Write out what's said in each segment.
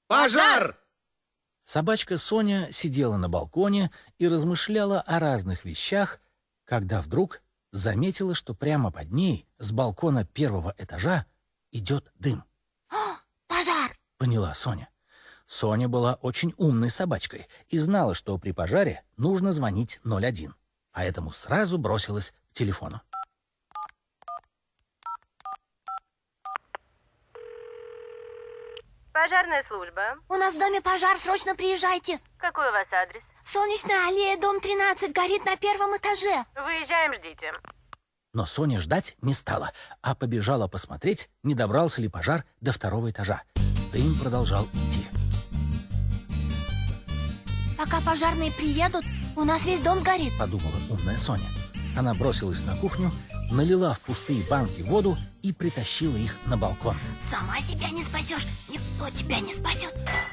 Пожар! Собачка Соня сидела на балконе и размышляла о разных вещах, когда вдруг заметила, что прямо под ней с балкона первого этажа идет дым. Пожар! Поняла Соня. Соня была очень умной собачкой и знала, что при пожаре нужно звонить 01. Поэтому сразу бросилась к телефону. Пожарная служба. У нас в доме пожар, срочно приезжайте. Какой у вас адрес? Солнечная аллея, дом 13, горит на первом этаже. Выезжаем, ждите. Но Соня ждать не стала, а побежала посмотреть, не добрался ли пожар до второго этажа. Дым продолжал идти. Пока пожарные приедут, у нас весь дом сгорит, подумала умная Соня. Она бросилась на кухню, налила в пустые банки воду и притащила их на балкон. Сама себя не спасешь, никто тебя не спасет.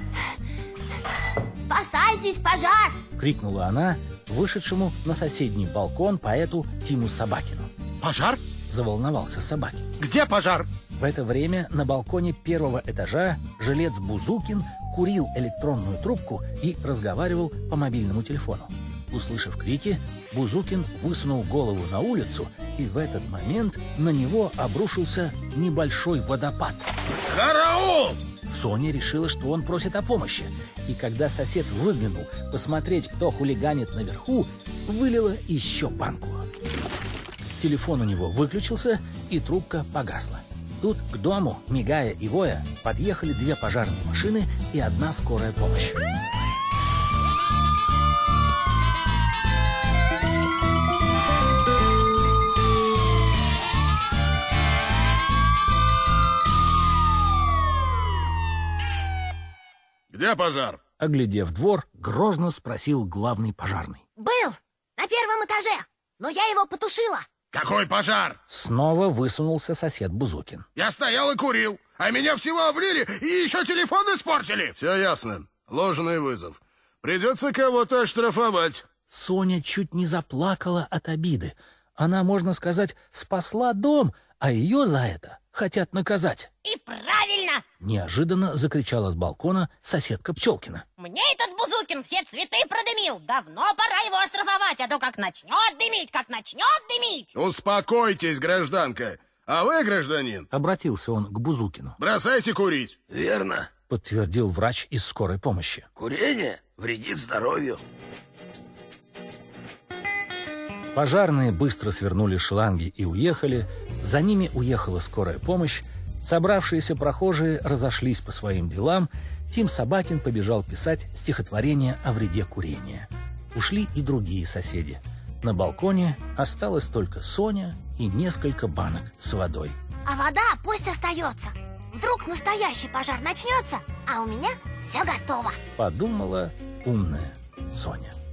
Спасайтесь, пожар! Крикнула она вышедшему на соседний балкон поэту Тиму Собакину. Пожар? Заволновался Собакин. Где пожар? В это время на балконе первого этажа жилец Бузукин курил электронную трубку и разговаривал по мобильному телефону. Услышав крики, Бузукин высунул голову на улицу, и в этот момент на него обрушился небольшой водопад. Караул! Соня решила, что он просит о помощи, и когда сосед выглянул посмотреть, кто хулиганит наверху, вылила еще банку. Телефон у него выключился, и трубка погасла. Тут к дому, мигая и воя, подъехали 2 пожарные машины и 1 скорая помощь. Где пожар? Оглядев двор, грозно спросил главный пожарный. Был на первом этаже, но я его потушила. Какой пожар? Снова высунулся сосед Бузукин. Я стоял и курил, а меня всего облили и еще телефон испортили. Все ясно. Ложный вызов. Придется кого-то оштрафовать. Соня чуть не заплакала от обиды. Она, можно сказать, спасла дом, а ее за это хотят наказать. И правильно! Неожиданно закричала с балкона соседка Пчелкина. Мне этот Бузукин все цветы продымил. Давно пора его оштрафовать, а то как начнет дымить. Успокойтесь, гражданка. А вы, гражданин? Обратился он к Бузукину. Бросайте курить. Верно, подтвердил врач из скорой помощи. курение вредит здоровью. Пожарные быстро свернули шланги и уехали. За ними уехала скорая помощь. Собравшиеся прохожие разошлись по своим делам. Тим Собакин побежал писать стихотворение о вреде курения. Ушли и другие соседи. На балконе осталась только Соня и несколько банок с водой. А вода пусть остается. Вдруг настоящий пожар начнется, а у меня все готово. Подумала умная Соня.